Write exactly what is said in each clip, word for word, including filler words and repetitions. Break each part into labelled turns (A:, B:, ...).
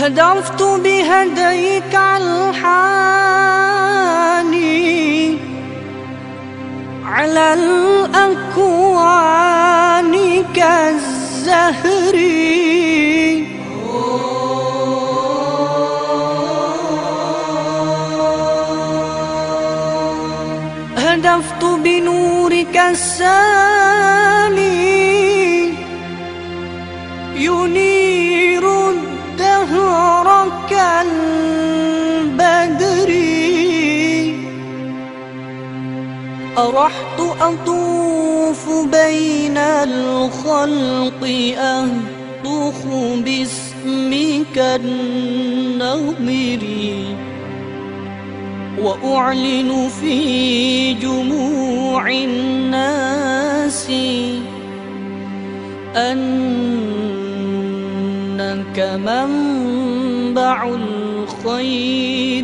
A: هدفت بهديك الحاني على الأكوان كالزهر. هدفت بنورك السامي ينير الدهر كالبدر. أرحت أطوف بين الخلق أهتخ باسمك النغمر، وأعلن في جموع الناس أنك منبع الخير.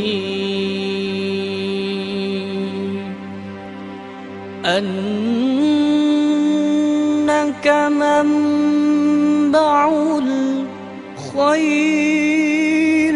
A: أنك منبع الخير.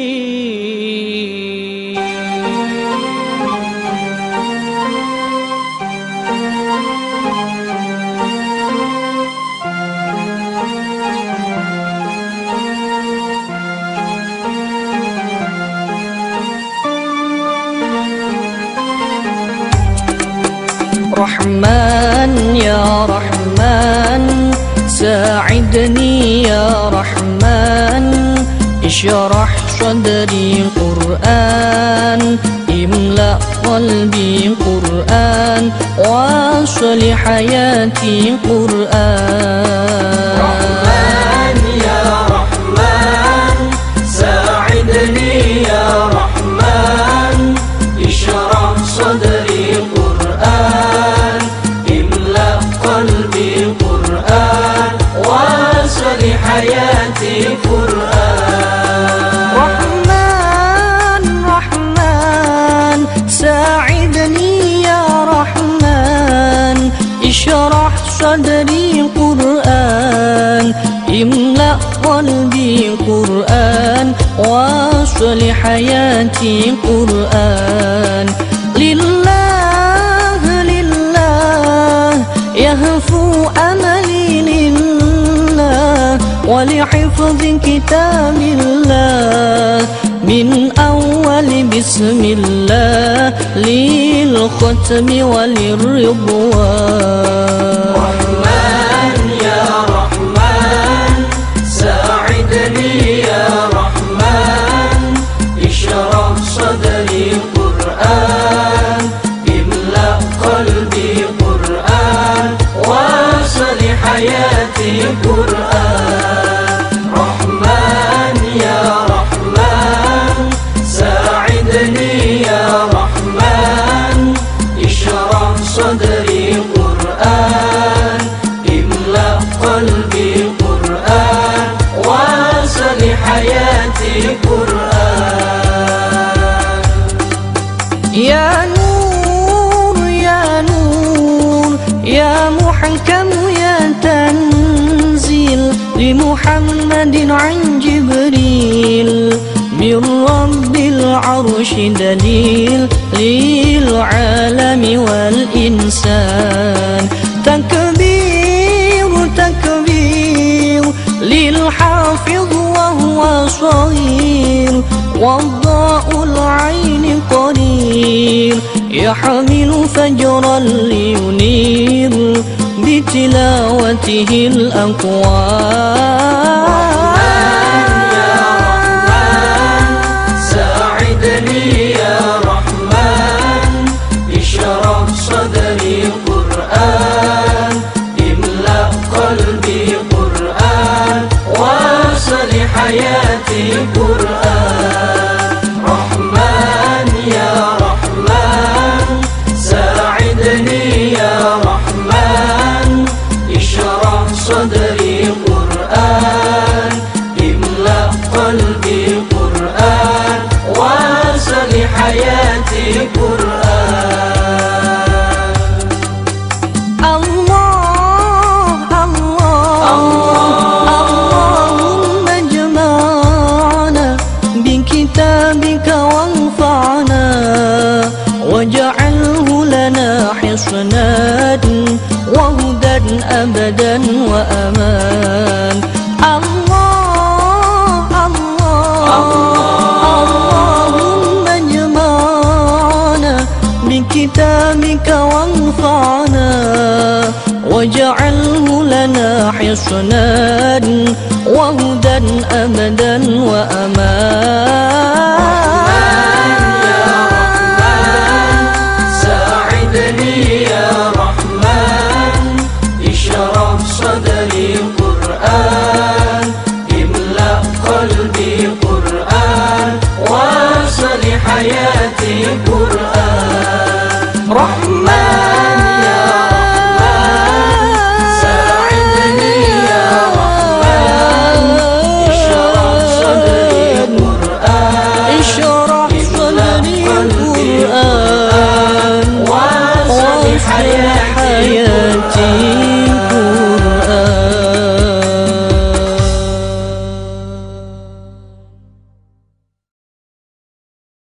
A: رحمن يا رحمن ساعدني يا رحمن، اشرح صدري قرآن، املأ قلبي قرآن، واصل حياتي قرآن.
B: رحمن يا رحمن ساعدني يا رحمن، اشرح صدري قرآن، املأ قلبي قرآن، واصل حياتي قرآن.
A: رحمن رحمن ساعدني يا رحمن، اشرح صدري قرآن، املأ قلبي قرآن، واصل حياتي قرآن. لله لله يهفو أملي لله، ولحفظ كتاب الله من أول بسم الله للختم وللرضوان.
B: رحمن يا رحمن ساعدني يا رحمن، اشرح صدري قرآن، املأ قلبي قرآن، واصل حياتي قرآن. رحمن يا رحمن ساعدني يا رحمن، اشرح صدري قرآن، املأ قلبي قرآن، واصل حياتي قرآن.
A: يا نور يا نور يا محكم يا تنزيل لمحمد عن جبريل، من رب العرش دليل للعالم والإنسان. تكبير تكبير للحافظ وهو صغير، وضاء العين قرير، يحمل فجرا لينير بتلاوته الأكوان.
B: صدري قرآن، املأ قلبي قرآن، واصل حياتي قرآن. رحمن يا رحمن ساعدني يا رحمن، اشرح صدري قرآن، املأ قلبي قرآن، واصل حياتي قرآن.
A: الله الله اللهم اجمع بكتابك وانفعنا واجعله لنا حصنا وهدى أبدا وأمان. الله الله اللهم اجمعنا بكتابك وانفعنا واجعله لنا حصنا وهدى أبدا وأمان.
B: يا رحمن ساعدني يا رحمن اشرح صدري قرآن املأ قلبي قرآن واصل حياتي